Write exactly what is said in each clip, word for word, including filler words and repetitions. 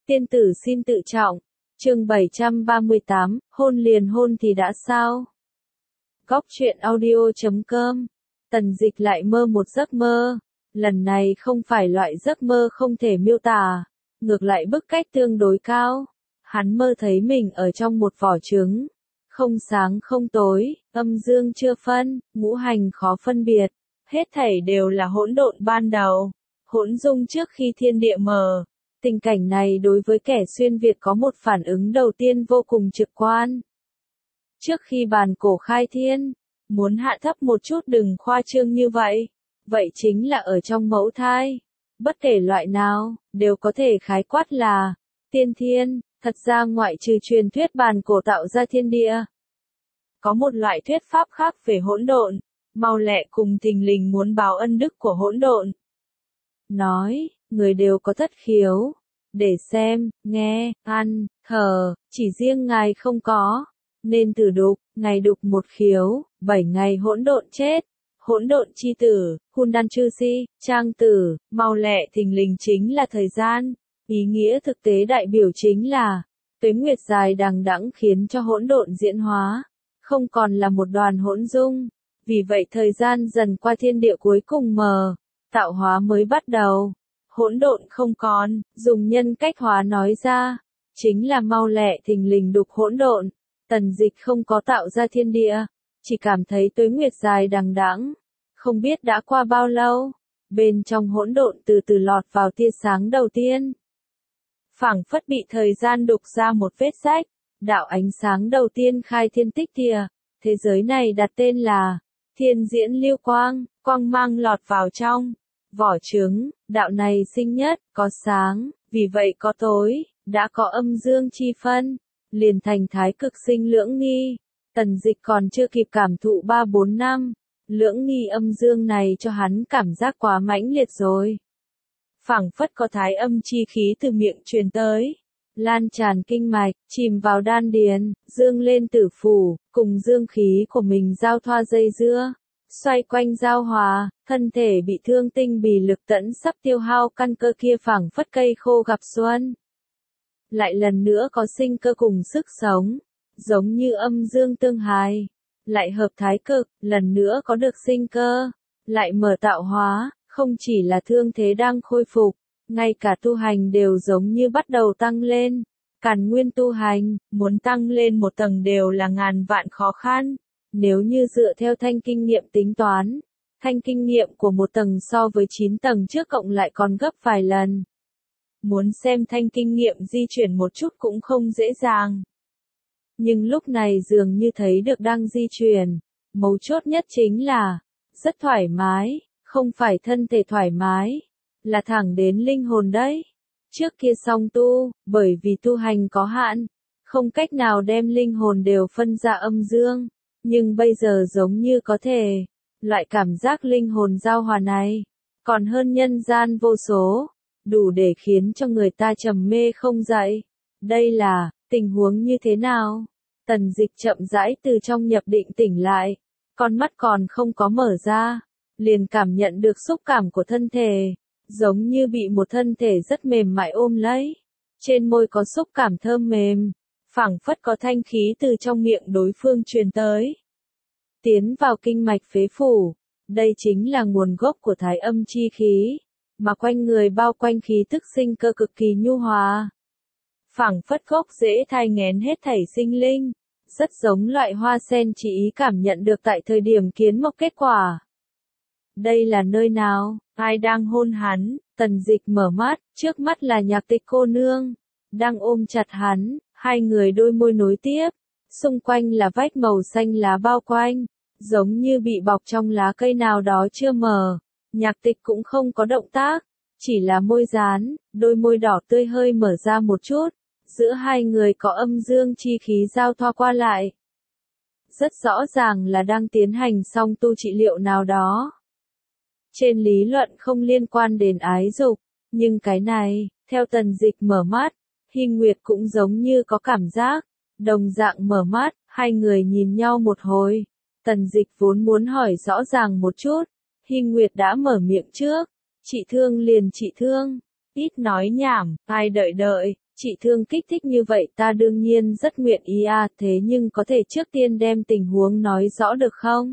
Tiên tử xin tự trọng. Chương bảy trăm ba mươi tám, hôn liền hôn thì đã sao? Góc truyện audio chấm com. Tần Dịch lại mơ một giấc mơ. Lần này không phải loại giấc mơ không thể miêu tả, ngược lại bức cách tương đối cao. Hắn mơ thấy mình ở trong một vỏ trứng, không sáng không tối, âm dương chưa phân, ngũ hành khó phân biệt, hết thảy đều là hỗn độn ban đầu, hỗn dung trước khi thiên địa mở. Tình cảnh này đối với kẻ xuyên Việt có một phản ứng đầu tiên vô cùng trực quan. Trước khi bàn cổ khai thiên, muốn hạ thấp một chút đừng khoa trương như vậy, vậy chính là ở trong mẫu thai. Bất kể loại nào, đều có thể khái quát là tiên thiên. Thật ra ngoại trừ truyền thuyết bàn cổ tạo ra thiên địa, có một loại thuyết pháp khác về hỗn độn, mau lẹ cùng thình lình muốn báo ân đức của hỗn độn. Nói, người đều có thất khiếu, để xem, nghe, ăn, thở, chỉ riêng ngài không có, nên tử đục, ngài đục một khiếu, bảy ngày hỗn độn chết. Hỗn độn chi tử, Kundan chư si, trang tử, mau lẹ thình lình chính là thời gian. Ý nghĩa thực tế đại biểu chính là, tuế nguyệt dài đằng đẵng khiến cho hỗn độn diễn hóa, không còn là một đoàn hỗn dung. Vì vậy thời gian dần qua thiên địa cuối cùng mờ, tạo hóa mới bắt đầu. Hỗn độn không còn, dùng nhân cách hóa nói ra, chính là mau lẹ thình lình đục hỗn độn. Tần Dịch không có tạo ra thiên địa, chỉ cảm thấy tuế nguyệt dài đằng đẵng, không biết đã qua bao lâu, bên trong hỗn độn từ từ lọt vào tia sáng đầu tiên. Phảng phất bị thời gian đục ra một vết rách, đạo ánh sáng đầu tiên khai thiên tích địa, thế giới này đặt tên là Thiên Diễn Lưu Quang, quang mang lọt vào trong vỏ trứng, đạo này sinh nhất, có sáng, vì vậy có tối, đã có âm dương chi phân, liền thành thái cực sinh lưỡng nghi. Tần Dịch còn chưa kịp cảm thụ ba bốn năm, lưỡng nghi âm dương này cho hắn cảm giác quá mãnh liệt rồi. Phảng phất có thái âm chi khí từ miệng truyền tới, lan tràn kinh mạch, chìm vào đan điền, dương lên tử phủ, cùng dương khí của mình giao thoa dây dưa, xoay quanh giao hòa, thân thể bị thương tinh bì lực tẫn sắp tiêu hao căn cơ kia phảng phất cây khô gặp xuân. Lại lần nữa có sinh cơ cùng sức sống, giống như âm dương tương hài, lại hợp thái cực, lần nữa có được sinh cơ, lại mở tạo hóa. Không chỉ là thương thế đang khôi phục, ngay cả tu hành đều giống như bắt đầu tăng lên. Càn nguyên tu hành, muốn tăng lên một tầng đều là ngàn vạn khó khăn. Nếu như dựa theo thanh kinh nghiệm tính toán, thanh kinh nghiệm của một tầng so với chín tầng trước cộng lại còn gấp vài lần. Muốn xem thanh kinh nghiệm di chuyển một chút cũng không dễ dàng. Nhưng lúc này dường như thấy được đang di chuyển. Mấu chốt nhất chính là, rất thoải mái. Không phải thân thể thoải mái, là thẳng đến linh hồn đấy. Trước kia song tu, bởi vì tu hành có hạn, không cách nào đem linh hồn đều phân ra âm dương, nhưng bây giờ giống như có thể, loại cảm giác linh hồn giao hòa này, còn hơn nhân gian vô số, đủ để khiến cho người ta trầm mê không dậy. Đây là, tình huống như thế nào? Tần Dịch chậm rãi từ trong nhập định tỉnh lại, con mắt còn không có mở ra. Liền cảm nhận được xúc cảm của thân thể, giống như bị một thân thể rất mềm mại ôm lấy. Trên môi có xúc cảm thơm mềm, phảng phất có thanh khí từ trong miệng đối phương truyền tới. Tiến vào kinh mạch phế phủ, đây chính là nguồn gốc của thái âm chi khí, mà quanh người bao quanh khí tức sinh cơ cực kỳ nhu hòa. Phảng phất gốc rễ thai nghén hết thảy sinh linh, rất giống loại hoa sen chỉ ý cảm nhận được tại thời điểm kiến mộc kết quả. Đây là nơi nào? Ai đang hôn hắn? Tần Dịch mở mắt, trước mắt là Nhạc Tịch cô nương, đang ôm chặt hắn, hai người đôi môi nối tiếp, xung quanh là vách màu xanh lá bao quanh, giống như bị bọc trong lá cây nào đó chưa mở. Nhạc Tịch cũng không có động tác, chỉ là môi dán, đôi môi đỏ tươi hơi mở ra một chút, giữa hai người có âm dương chi khí giao thoa qua lại. Rất rõ ràng là đang tiến hành song tu trị liệu nào đó. Trên lý luận không liên quan đến ái dục, nhưng cái này, theo Tần Dịch mở mắt, Hy Nguyệt cũng giống như có cảm giác, đồng dạng mở mắt, hai người nhìn nhau một hồi. Tần Dịch vốn muốn hỏi rõ ràng một chút, Hy Nguyệt đã mở miệng trước, chị thương liền chị thương, ít nói nhảm, ai đợi đợi, Chị Thương kích thích như vậy ta đương nhiên rất nguyện ý à, thế nhưng có thể trước tiên đem tình huống nói rõ được không?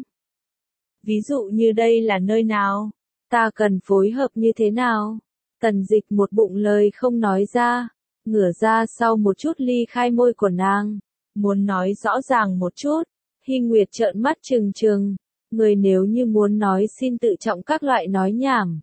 Ví dụ như đây là nơi nào? Ta cần phối hợp như thế nào? Tần Dịch một bụng lời không nói ra, ngửa ra sau một chút ly khai môi của nàng, muốn nói rõ ràng một chút. Hy Nguyệt trợn mắt trừng trừng, người nếu như muốn nói xin tự trọng các loại nói nhảm.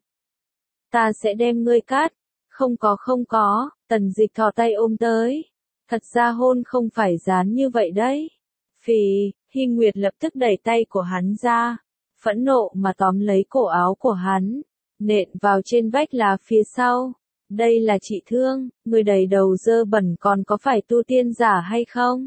Ta sẽ đem ngươi cắt. Không có không có, Tần Dịch thò tay ôm tới. Thật ra hôn không phải dán như vậy đấy. Phì, Hy Nguyệt lập tức đẩy tay của hắn ra, phẫn nộ mà tóm lấy cổ áo của hắn, nện vào trên vách là phía sau. Đây là chị Thương, người đầy đầu dơ bẩn còn có phải tu tiên giả hay không?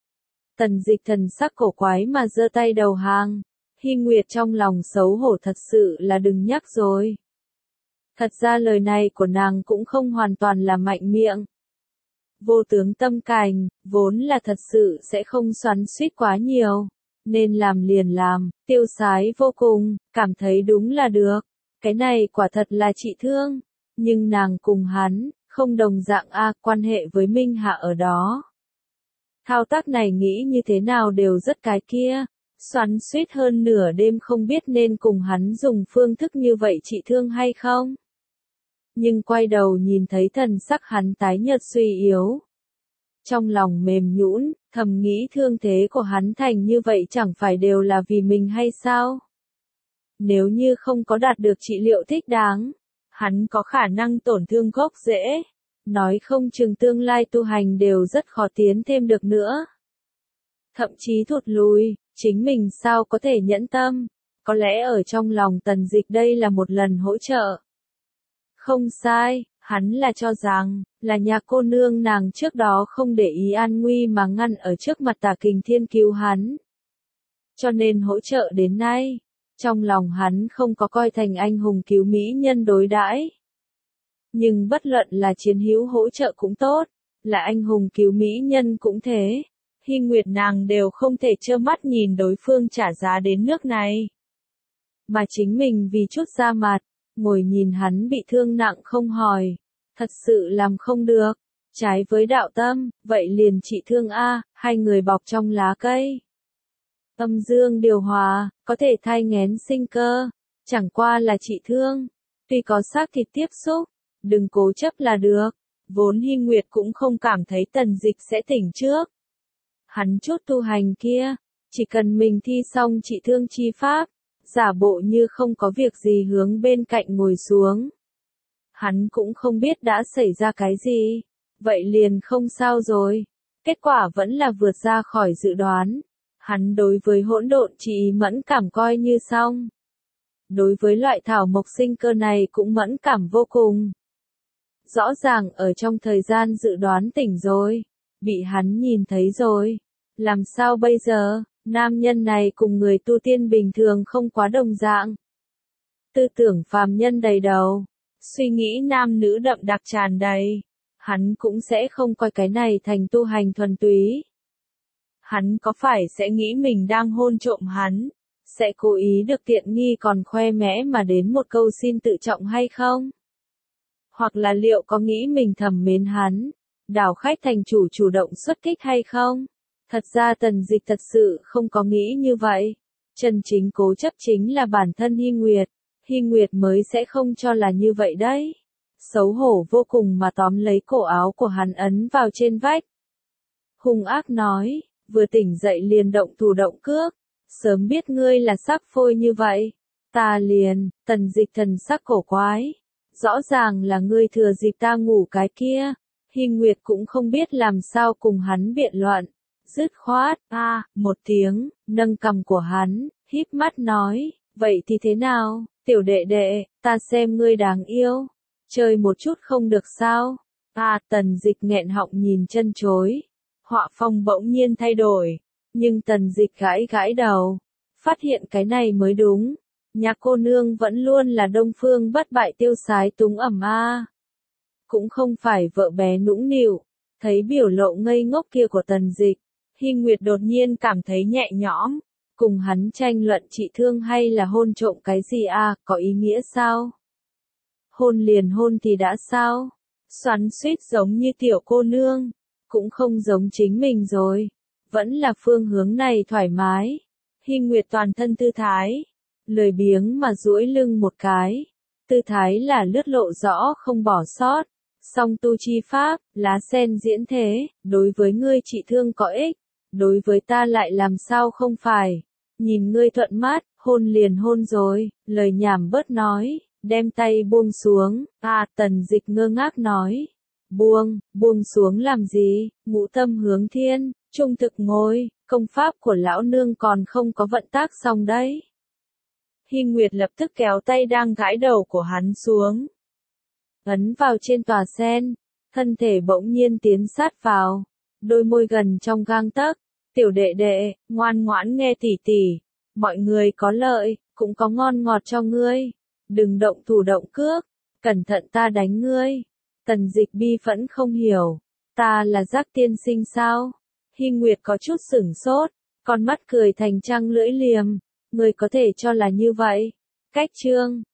Tần Dịch thần sắc cổ quái mà giơ tay đầu hàng. Hy Nguyệt trong lòng xấu hổ thật sự là đừng nhắc rồi. Thật ra lời này của nàng cũng không hoàn toàn là mạnh miệng. Vô tướng tâm cành, vốn là thật sự sẽ không xoắn xuýt quá nhiều. Nên làm liền làm, tiêu sái vô cùng, cảm thấy đúng là được. Cái này quả thật là chị Thương. Nhưng nàng cùng hắn, không đồng dạng a, quan hệ với Minh Hạ ở đó. Thao tác này nghĩ như thế nào đều rất cái kia. Xoắn xuýt hơn nửa đêm không biết nên cùng hắn dùng phương thức như vậy chị Thương hay không. Nhưng quay đầu nhìn thấy thần sắc hắn tái nhợt suy yếu. Trong lòng mềm nhũn, thầm nghĩ thương thế của hắn thành như vậy chẳng phải đều là vì mình hay sao? Nếu như không có đạt được trị liệu thích đáng, hắn có khả năng tổn thương gốc rễ. Nói không chừng tương lai tu hành đều rất khó tiến thêm được nữa. Thậm chí thụt lùi, chính mình sao có thể nhẫn tâm? Có lẽ ở trong lòng Tần Dịch đây là một lần hỗ trợ. Không sai, hắn là cho rằng, là nhà cô nương nàng trước đó không để ý an nguy mà ngăn ở trước mặt Tả Kình Thiên cứu hắn. Cho nên hỗ trợ đến nay, trong lòng hắn không có coi thành anh hùng cứu mỹ nhân đối đãi. Nhưng bất luận là chiến hữu hỗ trợ cũng tốt, là anh hùng cứu mỹ nhân cũng thế. Hy Nguyệt nàng đều không thể trơ mắt nhìn đối phương trả giá đến nước này. Mà chính mình vì chút da mặt, ngồi nhìn hắn bị thương nặng không hỏi, thật sự làm không được, trái với đạo tâm, vậy liền trị thương a, hai người bọc trong lá cây. Âm dương điều hòa, có thể thai nghén sinh cơ, chẳng qua là trị thương, tuy có xác thịt tiếp xúc, đừng cố chấp là được. Vốn Hy Nguyệt cũng không cảm thấy Tần Dịch sẽ tỉnh trước. Hắn chút tu hành kia, chỉ cần mình thi xong trị thương chi pháp, giả bộ như không có việc gì hướng bên cạnh ngồi xuống. Hắn cũng không biết đã xảy ra cái gì, vậy liền không sao rồi. Kết quả vẫn là vượt ra khỏi dự đoán. Hắn đối với hỗn độn chỉ mẫn cảm coi như xong. Đối với loại thảo mộc sinh cơ này cũng mẫn cảm vô cùng. Rõ ràng ở trong thời gian dự đoán tỉnh rồi, bị hắn nhìn thấy rồi. Làm sao bây giờ, nam nhân này cùng người tu tiên bình thường không quá đồng dạng. Tư tưởng phàm nhân đầy đầu, suy nghĩ nam nữ đậm đặc tràn đầy, hắn cũng sẽ không coi cái này thành tu hành thuần túy. Hắn có phải sẽ nghĩ mình đang hôn trộm hắn, sẽ cố ý được tiện nghi còn khoe mẽ mà đến một câu xin tự trọng hay không? Hoặc là liệu có nghĩ mình thầm mến hắn, đảo khách thành chủ chủ động xuất kích hay không? Thật ra Tần Dịch thật sự không có nghĩ như vậy. Chân chính cố chấp chính là bản thân Hy Nguyệt. Hy Nguyệt mới sẽ không cho là như vậy đấy. Xấu hổ vô cùng mà tóm lấy cổ áo của hắn ấn vào trên vách. Hung ác nói, vừa tỉnh dậy liền động thủ động cước. Sớm biết ngươi là sắc phôi như vậy. Ta liền, Tần Dịch thần sắc cổ quái. Rõ ràng là ngươi thừa dịp ta ngủ cái kia. Hy Nguyệt cũng không biết làm sao cùng hắn biện luận. Dứt khoát, a, à, một tiếng, nâng cằm của hắn, híp mắt nói, vậy thì thế nào, tiểu đệ đệ, ta xem ngươi đáng yêu, chơi một chút không được sao? À, Tần Dịch nghẹn họng nhìn chân chối, họa phong bỗng nhiên thay đổi, nhưng Tần Dịch gãi gãi đầu, phát hiện cái này mới đúng, nhà cô nương vẫn luôn là đông phương bất bại tiêu sái túng ẩm a, cũng không phải vợ bé nũng nịu, thấy biểu lộ ngây ngốc kia của Tần Dịch. Hy Nguyệt đột nhiên cảm thấy nhẹ nhõm, cùng hắn tranh luận trị thương hay là hôn trộm cái gì à, có ý nghĩa sao? Hôn liền hôn thì đã sao? xoắn xuýt giống như tiểu cô nương, cũng không giống chính mình rồi. Vẫn là phương hướng này thoải mái. Hy Nguyệt toàn thân tư thái, lười biếng mà duỗi lưng một cái. Tư thái là lướt lộ rõ không bỏ sót. Song tu chi pháp, lá sen diễn thế, đối với ngươi trị thương có ích, đối với ta lại làm sao không phải. Nhìn ngươi thuận mắt, hôn liền hôn rồi, lời nhảm bớt nói, đem tay buông xuống. À, Tần Dịch ngơ ngác nói. Buông, buông xuống làm gì, ngũ tâm hướng thiên, trung thực ngồi, công pháp của lão nương còn không có vận tác xong đấy. Hy Nguyệt lập tức kéo tay đang gãi đầu của hắn xuống. Ấn vào trên tòa sen, thân thể bỗng nhiên tiến sát vào, đôi môi gần trong gang tấc. Tiểu đệ đệ, ngoan ngoãn nghe tỉ tỉ, mọi người có lợi, cũng có ngon ngọt cho ngươi. Đừng động thủ động cước, cẩn thận ta đánh ngươi. Tần Dịch bi phẫn không hiểu, ta là Giác tiên sinh sao? Hy Nguyệt có chút sửng sốt, con mắt cười thành trăng lưỡi liềm, ngươi có thể cho là như vậy. Cách chương